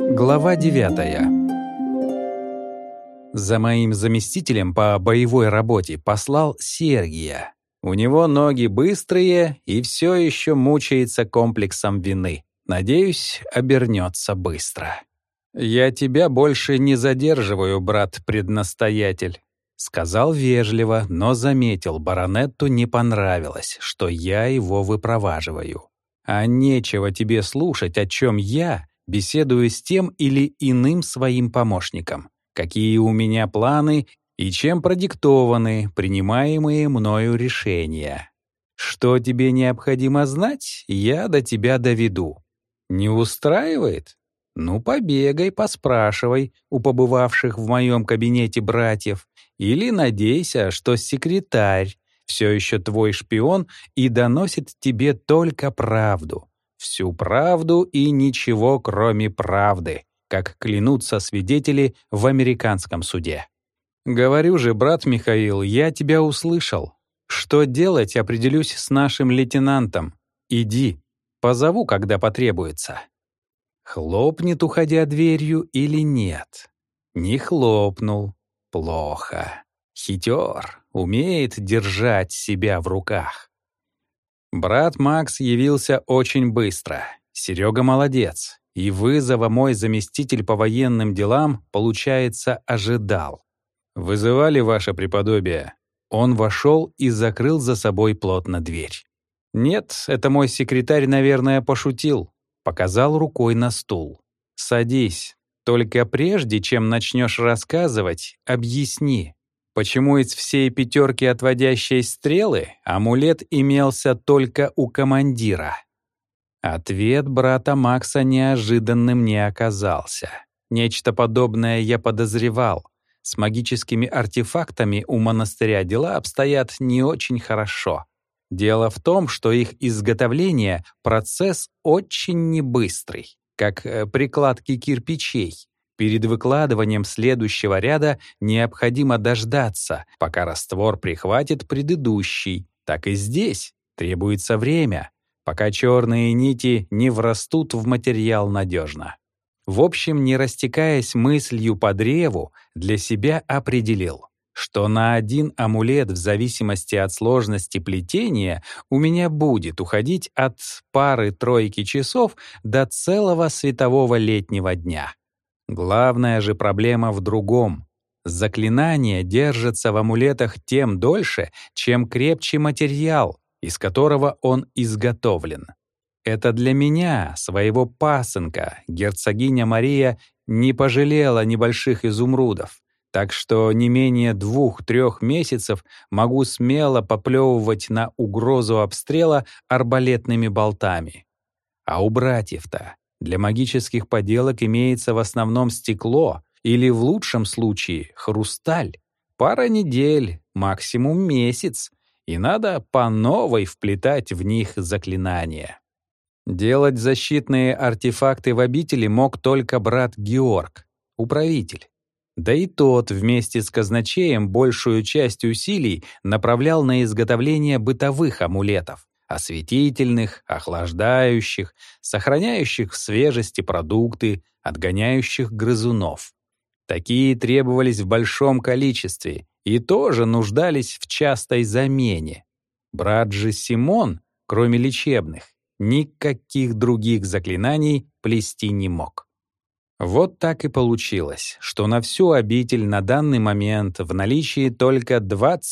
Глава 9. За моим заместителем по боевой работе послал Сергия. У него ноги быстрые и все еще мучается комплексом вины. Надеюсь, обернется быстро. «Я тебя больше не задерживаю, брат-преднастоятель», — сказал вежливо, но заметил, баронетту не понравилось, что я его выпроваживаю. «А нечего тебе слушать, о чем я беседую с тем или иным своим помощником, какие у меня планы и чем продиктованы принимаемые мною решения. Что тебе необходимо знать, я до тебя доведу. Не устраивает? Ну, побегай, поспрашивай у побывавших в моем кабинете братьев, или надейся, что секретарь все еще твой шпион и доносит тебе только правду. Всю правду и ничего, кроме правды, как клянутся свидетели в американском суде. Говорю же, брат Михаил, я тебя услышал. Что делать, определюсь с нашим лейтенантом. Иди, позову, когда потребуется». Хлопнет, уходя дверью, или нет? Не хлопнул. Плохо. Хитер, умеет держать себя в руках. Брат Макс явился очень быстро. Серега молодец. И вызова мой заместитель по военным делам, получается, ожидал. «Вызывали, ваше преподобие?» Он вошел и закрыл за собой плотно дверь. «Нет, это мой секретарь, наверное, пошутил». Показал рукой на стул. «Садись. Только прежде, чем начнешь рассказывать, объясни, почему из всей пятерки отводящей стрелы амулет имелся только у командира». Ответ брата Макса неожиданным не оказался. Нечто подобное я подозревал. С магическими артефактами у монастыря дела обстоят не очень хорошо. Дело в том, что их изготовление — процесс очень небыстрый, как прикладки кирпичей. Перед выкладыванием следующего ряда необходимо дождаться, пока раствор прихватит предыдущий. Так и здесь требуется время, пока черные нити не врастут в материал надежно. В общем, не растекаясь мыслью по древу, для себя определил, что на один амулет в зависимости от сложности плетения у меня будет уходить от пары-тройки часов до целого светового летнего дня. Главная же проблема в другом. Заклинание держится в амулетах тем дольше, чем крепче материал, из которого он изготовлен. Это для меня, своего пасынка, герцогиня Мария не пожалела небольших изумрудов. Так что не менее 2-3 месяцев могу смело поплевывать на угрозу обстрела арбалетными болтами. А у братьев-то для магических поделок имеется в основном стекло или, в лучшем случае, хрусталь. Пара недель, максимум месяц, и надо по новой вплетать в них заклинания. Делать защитные артефакты в обители мог только брат Георг, управитель. Да и тот вместе с казначеем большую часть усилий направлял на изготовление бытовых амулетов, осветительных, охлаждающих, сохраняющих в свежести продукты, отгоняющих грызунов. Такие требовались в большом количестве и тоже нуждались в частой замене. Брат же Симон, кроме лечебных, никаких других заклинаний плести не мог. Вот так и получилось, что на всю обитель на данный момент в наличии только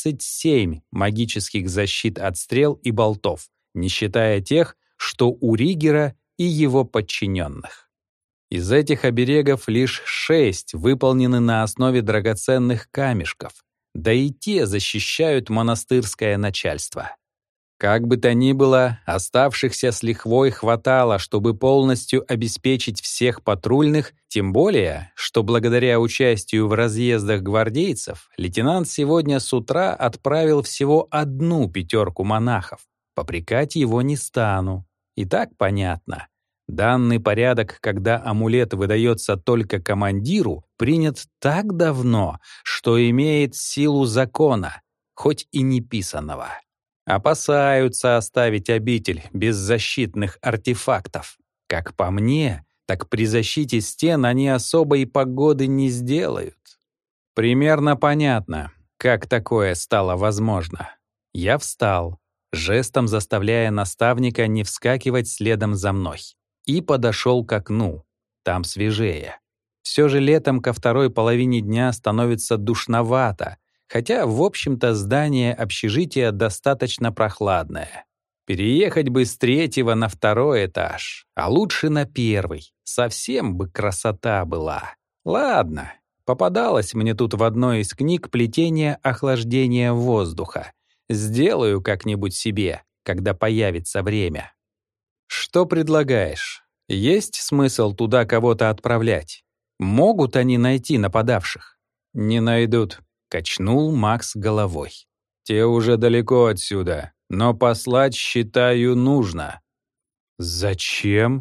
27 магических защит от стрел и болтов, не считая тех, что у Ригера и его подчиненных. Из этих оберегов лишь 6 выполнены на основе драгоценных камешков, да и те защищают монастырское начальство. Как бы то ни было, оставшихся с лихвой хватало, чтобы полностью обеспечить всех патрульных, тем более, что благодаря участию в разъездах гвардейцев лейтенант сегодня с утра отправил всего 1 пятерку монахов. Попрекать его не стану. И так понятно. Данный порядок, когда амулет выдается только командиру, принят так давно, что имеет силу закона, хоть и не писаного. Опасаются оставить обитель без защитных артефактов. Как по мне, так при защите стен они особой погоды не сделают. Примерно понятно, как такое стало возможно. Я встал, жестом заставляя наставника не вскакивать следом за мной, и подошел к окну. Там свежее. Все же летом ко второй половине дня становится душновато, хотя, в общем-то, здание общежития достаточно прохладное. Переехать бы с 3-го на 2-й этаж, а лучше на 1-й. Совсем бы красота была. Ладно, попадалось мне тут в одной из книг плетение охлаждения воздуха. Сделаю как-нибудь себе, когда появится время. Что предлагаешь? Есть смысл туда кого-то отправлять? Могут они найти нападавших? Не найдут, качнул Макс головой. Те уже далеко отсюда, но послать, считаю, нужно. Зачем?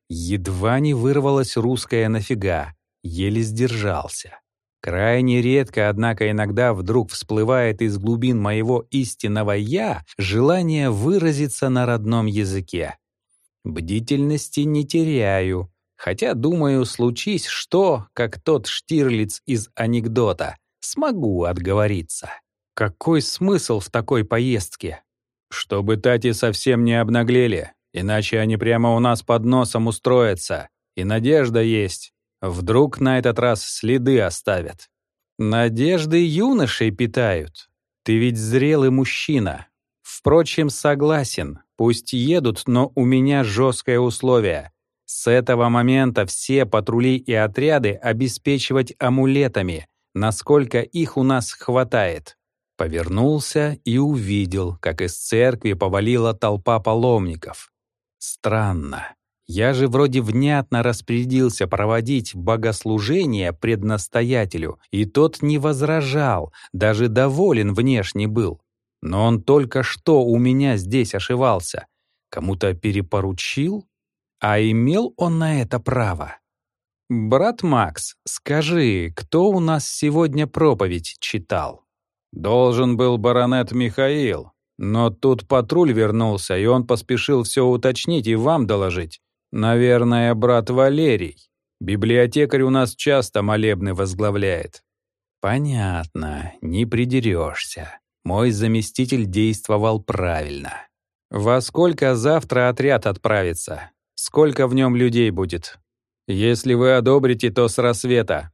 Едва не вырвалось русское нафига, еле сдержался. Крайне редко, однако иногда вдруг всплывает из глубин моего истинного «я» желание выразиться на родном языке. Бдительности не теряю, хотя, думаю, случись что, как тот Штирлиц из анекдота, смогу отговориться. Какой смысл в такой поездке? Чтобы тати совсем не обнаглели, иначе они прямо у нас под носом устроятся, и надежда есть. Вдруг на этот раз следы оставят. Надежды юношей питают. Ты ведь зрелый мужчина. Впрочем, согласен, пусть едут, но у меня жесткое условие. С этого момента все патрули и отряды обеспечивать амулетами, насколько их у нас хватает. Повернулся и увидел, как из церкви повалила толпа паломников. Странно. Я же вроде внятно распорядился проводить богослужение преднастоятелю, и тот не возражал, даже доволен внешне был. Но он только что у меня здесь ошивался. Кому-то перепоручил? А имел он на это право? «Брат Макс, скажи, кто у нас сегодня проповедь читал?» «Должен был баронет Михаил, но тут патруль вернулся, и он поспешил все уточнить и вам доложить. Наверное, брат Валерий. Библиотекарь у нас часто молебны возглавляет». «Понятно, не придерешься. Мой заместитель действовал правильно. Во сколько завтра отряд отправится? Сколько в нем людей будет? Если вы одобрите, то с рассвета.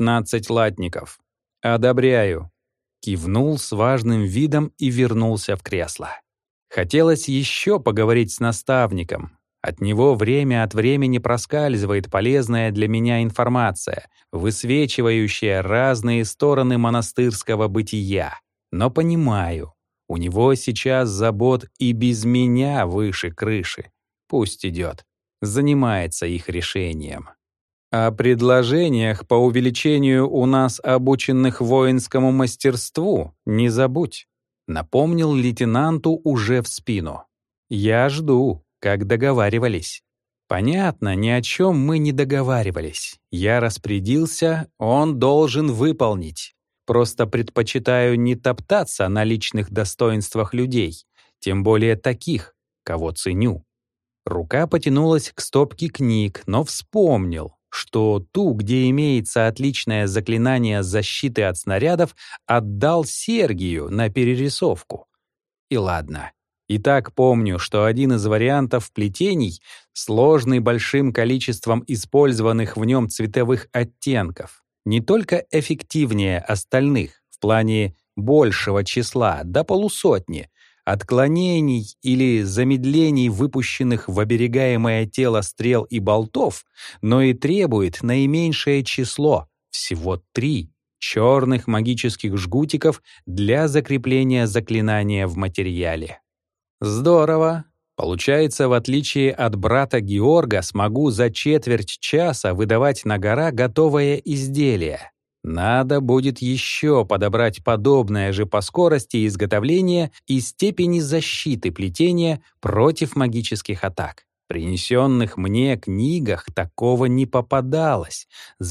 15 латников. Одобряю». Кивнул с важным видом и вернулся в кресло. Хотелось еще поговорить с наставником. От него время от времени проскальзывает полезная для меня информация, высвечивающая разные стороны монастырского бытия. Но понимаю, у него сейчас забот и без меня выше крыши. Пусть идет, занимается их решением. О предложениях по увеличению у нас обученных воинскому мастерству не забудь, напомнил лейтенанту уже в спину. Я жду, как договаривались. Понятно, ни о чем мы не договаривались. Я распорядился, он должен выполнить. Просто предпочитаю не топтаться на личных достоинствах людей, тем более таких, кого ценю. Рука потянулась к стопке книг, но вспомнил, что ту, где имеется отличное заклинание защиты от снарядов, отдал Сергию на перерисовку. И ладно. И так помню, что один из вариантов плетений, сложный большим количеством использованных в нем цветовых оттенков, не только эффективнее остальных в плане большего числа, до полусотни, отклонений или замедлений, выпущенных в оберегаемое тело стрел и болтов, но и требует наименьшее число, всего 3, черных магических жгутиков для закрепления заклинания в материале. Здорово. Получается, в отличие от брата Георга, смогу за четверть часа выдавать на гора готовое изделие. Надо будет еще подобрать подобное же по скорости изготовления и степени защиты плетения против магических атак. В принесенных мне книгах такого не попадалось.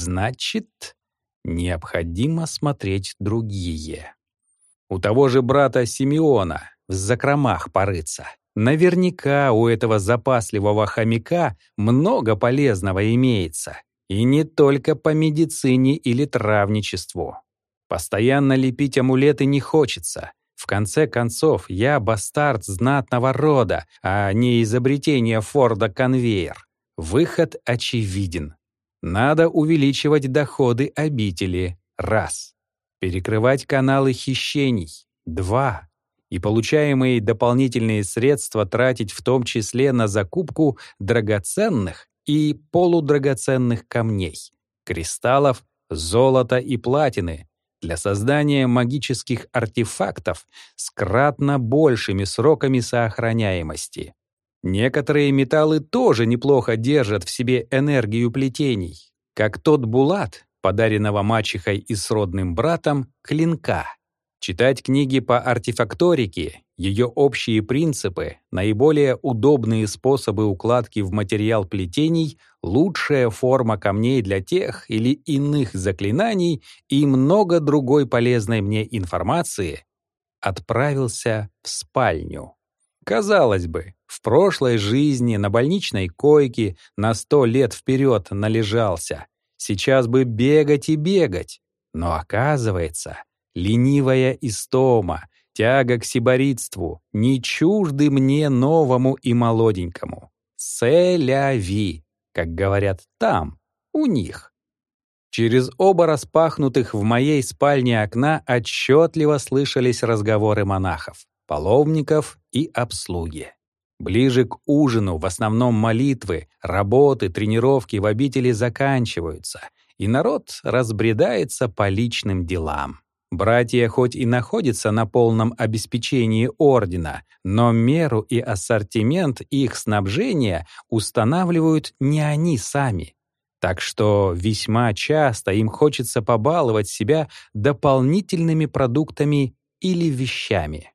Значит, необходимо смотреть другие. У того же брата Симеона в закромах порыться. Наверняка у этого запасливого хомяка много полезного имеется. И не только по медицине или травничеству. Постоянно лепить амулеты не хочется. В конце концов, я бастард знатного рода, а не изобретение Форда конвейер. Выход очевиден. Надо увеличивать доходы обители. Раз. Перекрывать каналы хищений. Два. И получаемые дополнительные средства тратить в том числе на закупку драгоценных и полудрагоценных камней, кристаллов, золота и платины для создания магических артефактов с кратно большими сроками сохраняемости. Некоторые металлы тоже неплохо держат в себе энергию плетений, как тот булат, подаренного мачехой и сродным братом, клинка. Читать книги по артефакторике, ее общие принципы, наиболее удобные способы укладки в материал плетений, лучшая форма камней для тех или иных заклинаний и много другой полезной мне информации, отправился в спальню. Казалось бы, в прошлой жизни на больничной койке на 100 лет вперед належался. Сейчас бы бегать и бегать. Но оказывается, ленивая истома, тяга к сиборитству не чужды мне новому и молоденькому. Се-ля-ви, как говорят там, у них. Через оба распахнутых в моей спальне окна отчетливо слышались разговоры монахов, паломников и обслуги. Ближе к ужину в основном молитвы, работы, тренировки в обители заканчиваются, и народ разбредается по личным делам. Братья хоть и находятся на полном обеспечении ордена, но меру и ассортимент их снабжения устанавливают не они сами. Так что весьма часто им хочется побаловать себя дополнительными продуктами или вещами.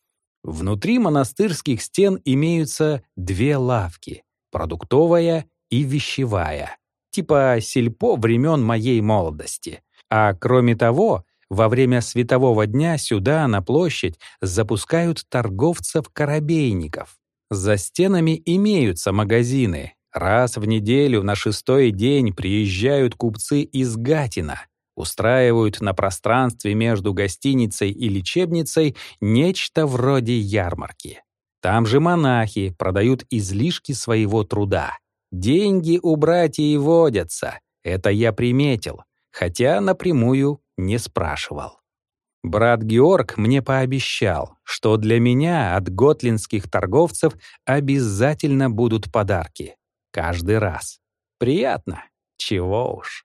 Внутри монастырских стен имеются две лавки — продуктовая и вещевая, типа сельпо времен моей молодости. А кроме того, во время светового дня сюда, на площадь, запускают торговцев-корабейников. За стенами имеются магазины. Раз в неделю на 6-й день приезжают купцы из Гатина, устраивают на пространстве между гостиницей и лечебницей нечто вроде ярмарки. Там же монахи продают излишки своего труда. Деньги у братьев водятся, это я приметил, хотя напрямую не спрашивал. Брат Георг мне пообещал, что для меня от готлинских торговцев обязательно будут подарки. Каждый раз. Приятно. Чего уж.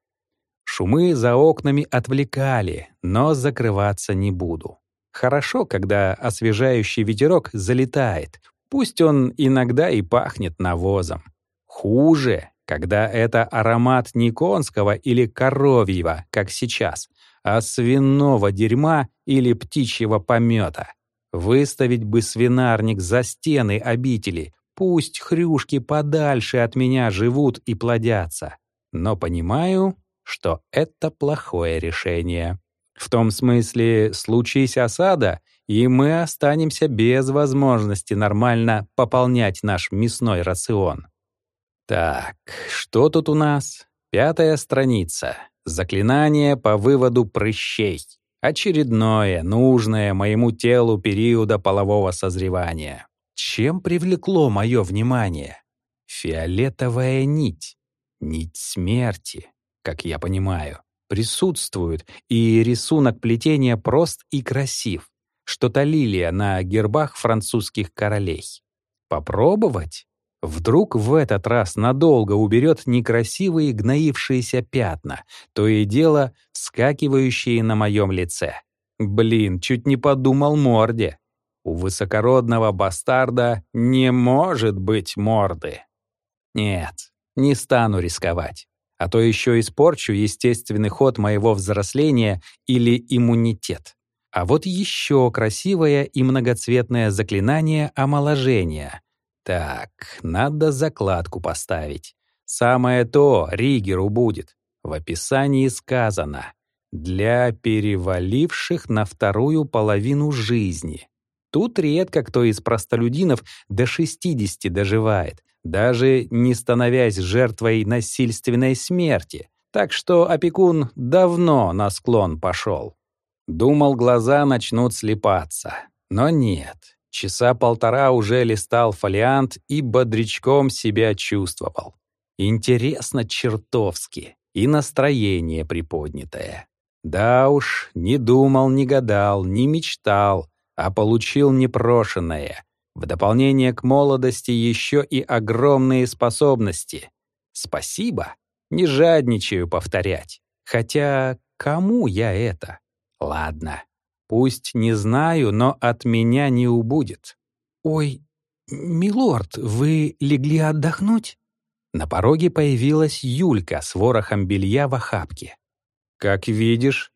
Шумы за окнами отвлекали, но закрываться не буду. Хорошо, когда освежающий ветерок залетает, пусть он иногда и пахнет навозом. Хуже, когда это аромат не конского или коровьего, как сейчас, а свиного дерьма или птичьего помета. Выставить бы свинарник за стены обители, пусть хрюшки подальше от меня живут и плодятся. Но понимаю, что это плохое решение. В том смысле, случись осада, и мы останемся без возможности нормально пополнять наш мясной рацион. Так, что тут у нас? 5-я страница. Заклинание по выводу прыщей. Очередное, нужное моему телу периода полового созревания. Чем привлекло мое внимание? Фиолетовая нить. Нить смерти, как я понимаю, присутствует, и рисунок плетения прост и красив. Что-то лилия на гербах французских королей. Попробовать? Вдруг в этот раз надолго уберет некрасивые гноившиеся пятна, то и дело вскакивающие на моем лице. Блин, чуть не подумал морде. У высокородного бастарда не может быть морды. Нет, не стану рисковать, а то еще испорчу естественный ход моего взросления или иммунитет. А вот еще красивое и многоцветное заклинание омоложения. Так, надо закладку поставить. Самое то Ригеру будет. В описании сказано «для переваливших на вторую половину жизни». Тут редко кто из простолюдинов до 60 доживает, даже не становясь жертвой насильственной смерти. Так что опекун давно на склон пошел. Думал, глаза начнут слипаться. Но нет. Часа полтора уже листал фолиант и бодрячком себя чувствовал. Интересно чертовски. И настроение приподнятое. Да уж, не думал, не гадал, не мечтал, а получил непрошенное. В дополнение к молодости еще и огромные способности. Спасибо. Не жадничаю повторять. Хотя кому я это? Ладно. Пусть не знаю, но от меня не убудет. «Ой, милорд, вы легли отдохнуть?» На пороге появилась Юлька с ворохом белья в охапке. «Как видишь».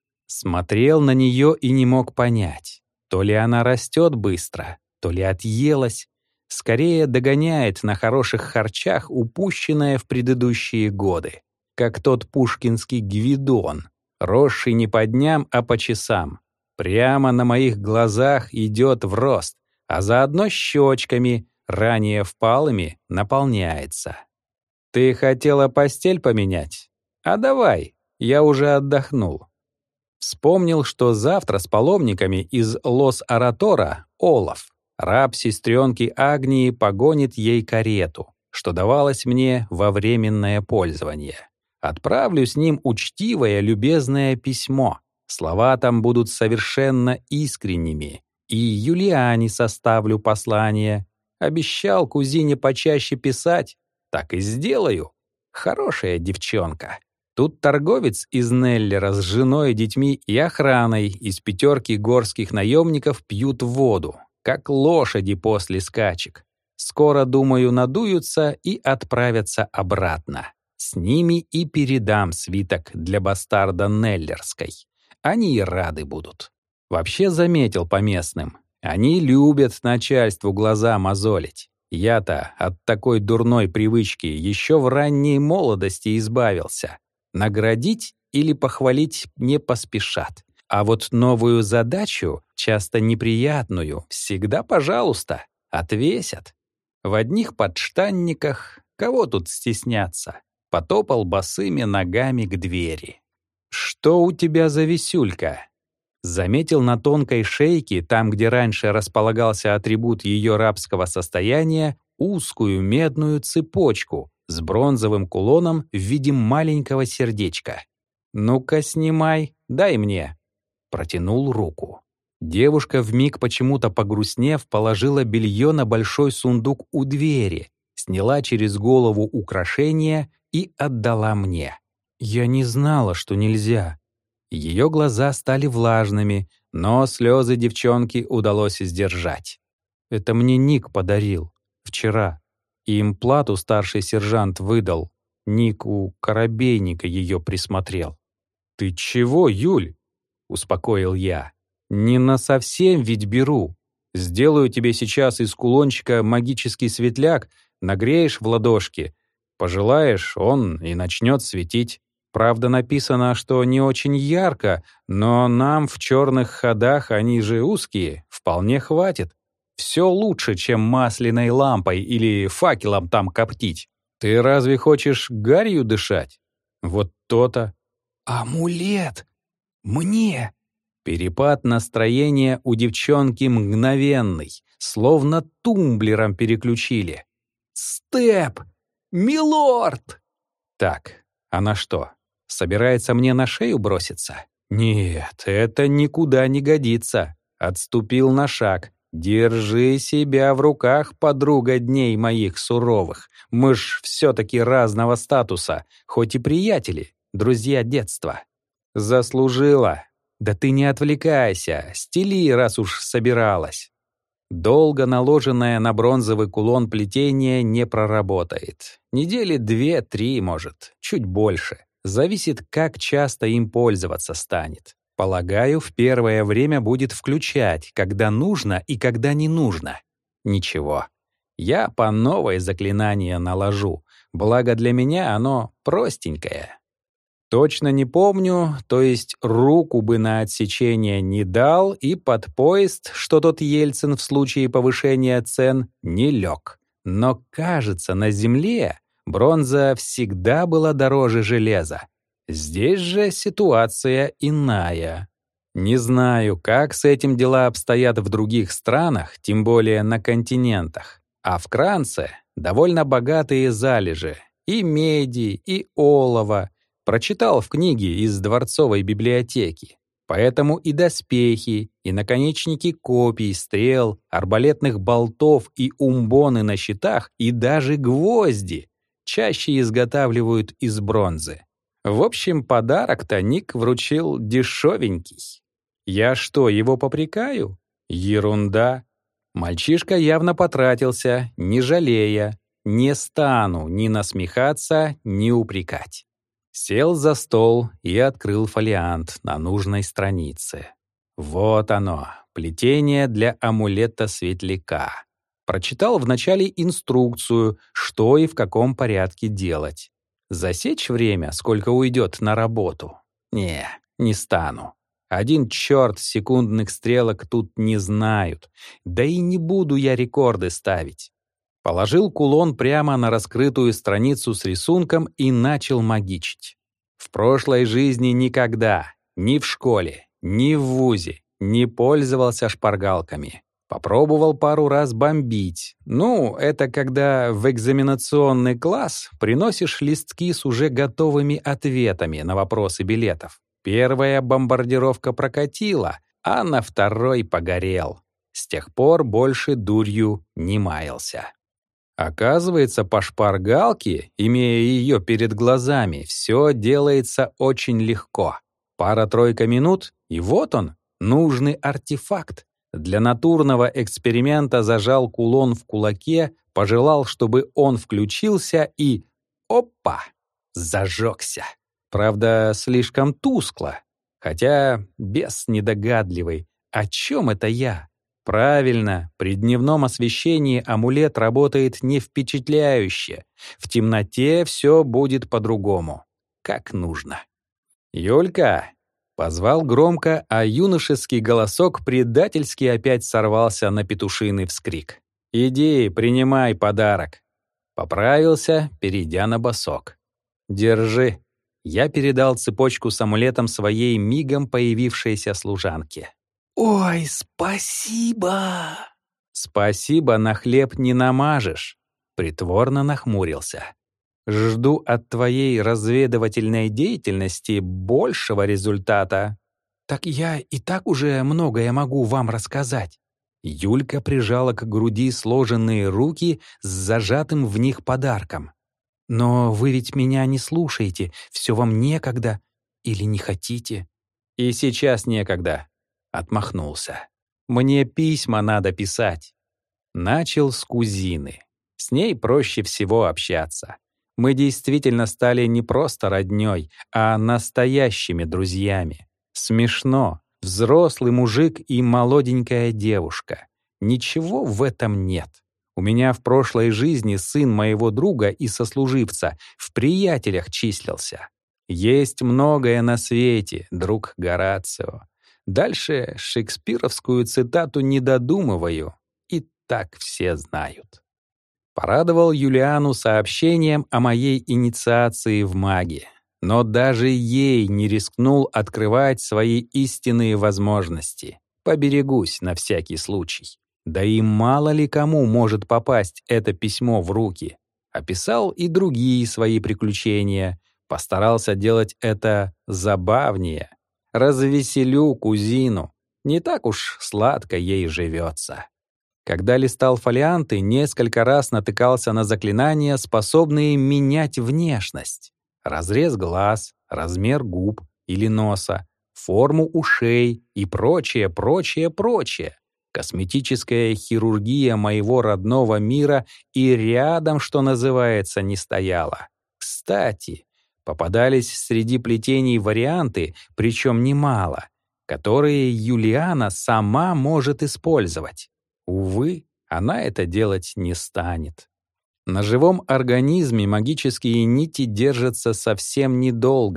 Смотрел на нее и не мог понять, то ли она растет быстро, то ли отъелась. Скорее догоняет на хороших харчах упущенное в предыдущие годы, как тот пушкинский Гвидон, росший не по дням, а по часам. Прямо на моих глазах идет в рост, а заодно щечками, ранее впалыми, наполняется. «Ты хотела постель поменять? А давай, я уже отдохнул». Вспомнил, что завтра с паломниками из Лос-Оратора Олаф, раб сестренки Агнии, погонит ей карету, что давалось мне во временное пользование. Отправлю с ним учтивое, любезное письмо. Слова там будут совершенно искренними. И Юлиане составлю послание. Обещал кузине почаще писать. Так и сделаю. Хорошая девчонка. Тут торговец из Неллера с женой, детьми и охраной из 5 горских наемников пьют воду, как лошади после скачек. Скоро, думаю, надуются и отправятся обратно. С ними и передам свиток для бастарда Неллерской. Они и рады будут. Вообще заметил по местным. Они любят начальству глаза мозолить. Я-то от такой дурной привычки еще в ранней молодости избавился. Наградить или похвалить не поспешат. А вот новую задачу, часто неприятную, всегда пожалуйста, отвесят. В одних подштанниках, кого тут стесняться, потопал босыми ногами к двери. «Что у тебя за висюлька?» Заметил на тонкой шейке, там, где раньше располагался атрибут ее рабского состояния, узкую медную цепочку с бронзовым кулоном в виде маленького сердечка. «Ну-ка, снимай, дай мне». Протянул руку. Девушка, вмиг почему-то погрустнев, положила белье на большой сундук у двери, сняла через голову украшение и отдала мне. Я не знала, что нельзя. Ее глаза стали влажными, но слезы девчонки удалось сдержать. Это мне Ник подарил. Вчера. И им плату старший сержант выдал. Ник у корабейника ее присмотрел. «Ты чего, Юль?» — успокоил я. «Не насовсем ведь беру. Сделаю тебе сейчас из кулончика магический светляк, нагреешь в ладошки. Пожелаешь, он и начнет светить. Правда, написано, что не очень ярко, но нам в черных ходах, они же узкие, вполне хватит. Все лучше, чем масляной лампой или факелом там коптить. Ты разве хочешь гарью дышать? Вот то-то». «Амулет! Мне!» Перепад настроения у девчонки мгновенный, словно тумблером переключили. «Степ! Милорд!» Так, она что, собирается мне на шею броситься? Нет, это никуда не годится. Отступил на шаг. Держи себя в руках, подруга дней моих суровых. Мы ж все-таки разного статуса, хоть и приятели, друзья детства. Заслужила. Да ты не отвлекайся, стели, раз уж собиралась. Долго наложенное на бронзовый кулон плетение не проработает. Недели 2-3, может, чуть больше. Зависит, как часто им пользоваться станет. Полагаю, в первое время будет включать, когда нужно и когда не нужно. Ничего. Я по новое заклинание наложу. Благо для меня оно простенькое. Точно не помню, то есть руку бы на отсечение не дал и под поезд, что тот Ельцин в случае повышения цен, не лег. Но, кажется, на земле бронза всегда была дороже железа. Здесь же ситуация иная. Не знаю, как с этим дела обстоят в других странах, тем более на континентах. А в Кранце довольно богатые залежи и меди, и олова. Прочитал в книге из дворцовой библиотеки. Поэтому и доспехи, и наконечники копий, стрел, арбалетных болтов и умбоны на щитах, и даже гвозди чаще изготавливают из бронзы. В общем, подарок-то Ник вручил дешевенький. Я что, его попрекаю? Ерунда. Мальчишка явно потратился, не жалея. Не стану ни насмехаться, ни упрекать. Сел за стол и открыл фолиант на нужной странице. Вот оно, плетение для амулета светляка. Прочитал вначале инструкцию, что и в каком порядке делать. Засечь время, сколько уйдет на работу? Не стану. Один черт секундных стрелок тут не знают. Да и не буду я рекорды ставить. Положил кулон прямо на раскрытую страницу с рисунком и начал магичить. В прошлой жизни никогда, ни в школе, ни в вузе, не пользовался шпаргалками. Попробовал пару раз бомбить. Ну, это когда в экзаменационный класс приносишь листки с уже готовыми ответами на вопросы билетов. Первая бомбардировка прокатила, а на второй погорел. С тех пор больше дурью не маялся. Оказывается, по шпаргалке, имея ее перед глазами, все делается очень легко. Пара-тройка минут, и вот он, нужный артефакт. Для натурного эксперимента зажал кулон в кулаке, пожелал, чтобы он включился и... Опа! Зажегся. Правда, слишком тускло. Хотя бес недогадливый. О чем это я? Правильно, при дневном освещении амулет работает не впечатляюще. В темноте все будет по-другому. Как нужно. «Юлька!» — позвал громко, а юношеский голосок предательски опять сорвался на петушиный вскрик. «Иди, принимай подарок». Поправился, перейдя на басок. «Держи». Я передал цепочку с амулетом своей мигом появившейся служанке. «Ой, спасибо!» «Спасибо на хлеб не намажешь», — притворно нахмурился. «Жду от твоей разведывательной деятельности большего результата». «Так я и так уже многое могу вам рассказать». Юлька прижала к груди сложенные руки с зажатым в них подарком. «Но вы ведь меня не слушаете, все вам некогда или не хотите?» «И сейчас некогда», — отмахнулся. «Мне письма надо писать». Начал с кузины. С ней проще всего общаться. Мы действительно стали не просто роднёй, а настоящими друзьями. Смешно. Взрослый мужик и молоденькая девушка. Ничего в этом нет. У меня в прошлой жизни сын моего друга и сослуживца в приятелях числился. Есть многое на свете, друг Горацио. Дальше шекспировскую цитату не додумываю, и так все знают. Порадовал Юлиану сообщением о моей инициации в маги, но даже ей не рискнул открывать свои истинные возможности. Поберегусь на всякий случай. Да и мало ли кому может попасть это письмо в руки. Описал и другие свои приключения, постарался делать это забавнее. Развеселю кузину. Не так уж сладко ей живется. Когда листал фолианты, несколько раз натыкался на заклинания, способные менять внешность. Разрез глаз, размер губ или носа, форму ушей и прочее. Косметическая хирургия моего родного мира и рядом, что называется, не стояла. Кстати, попадались среди плетений варианты, причем немало, которые Юлиана сама может использовать. Увы, она это делать не станет. На живом организме магические нити держатся совсем недолго.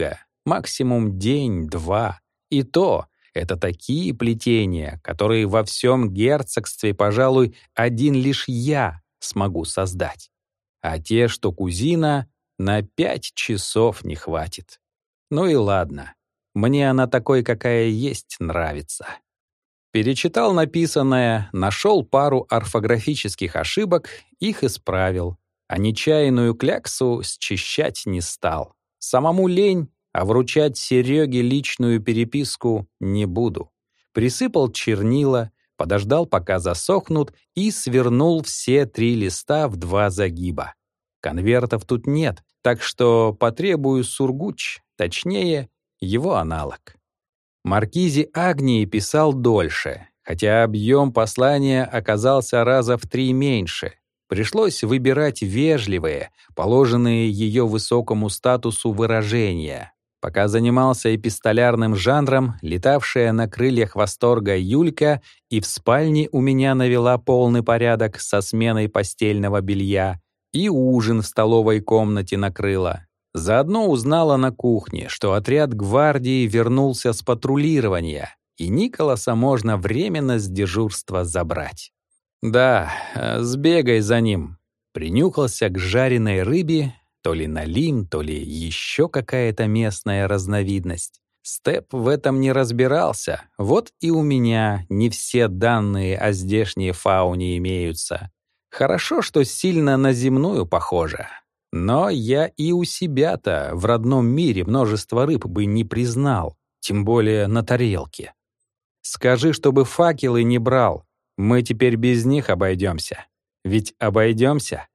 Максимум день-два. И то это такие плетения, которые во всем герцогстве, пожалуй, один лишь я смогу создать. А те, что кузина, на 5 часов не хватит. Ну и ладно. Мне она такой, какая есть, нравится. Перечитал написанное, нашел пару орфографических ошибок, их исправил, а нечаянную кляксу счищать не стал. Самому лень, а вручать Сереге личную переписку не буду. Присыпал чернила, подождал, пока засохнут, и свернул все 3 листа в 2 загиба. Конвертов тут нет, так что потребую сургуч, точнее, его аналог. Маркизе Агнии писал дольше, хотя объем послания оказался раза в 3 меньше. Пришлось выбирать вежливые, положенные ее высокому статусу выражения. Пока занимался эпистолярным жанром, летавшая на крыльях восторга Юлька и в спальне у меня навела полный порядок со сменой постельного белья, и ужин в столовой комнате накрыла. Заодно узнала на кухне, что отряд гвардии вернулся с патрулирования, и Николаса можно временно с дежурства забрать. Да, сбегай за ним. Принюхался к жареной рыбе, то ли налим, то ли еще какая-то местная разновидность. Степ в этом не разбирался, вот и у меня не все данные о здешней фауне имеются. Хорошо, что сильно на земную похоже. Но я и у себя-то в родном мире множество рыб бы не признал, тем более на тарелке. Скажи, чтобы факелы не брал, мы теперь без них обойдемся. Ведь обойдемся?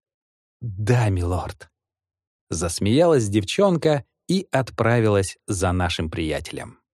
Да, милорд. Засмеялась девчонка и отправилась за нашим приятелем.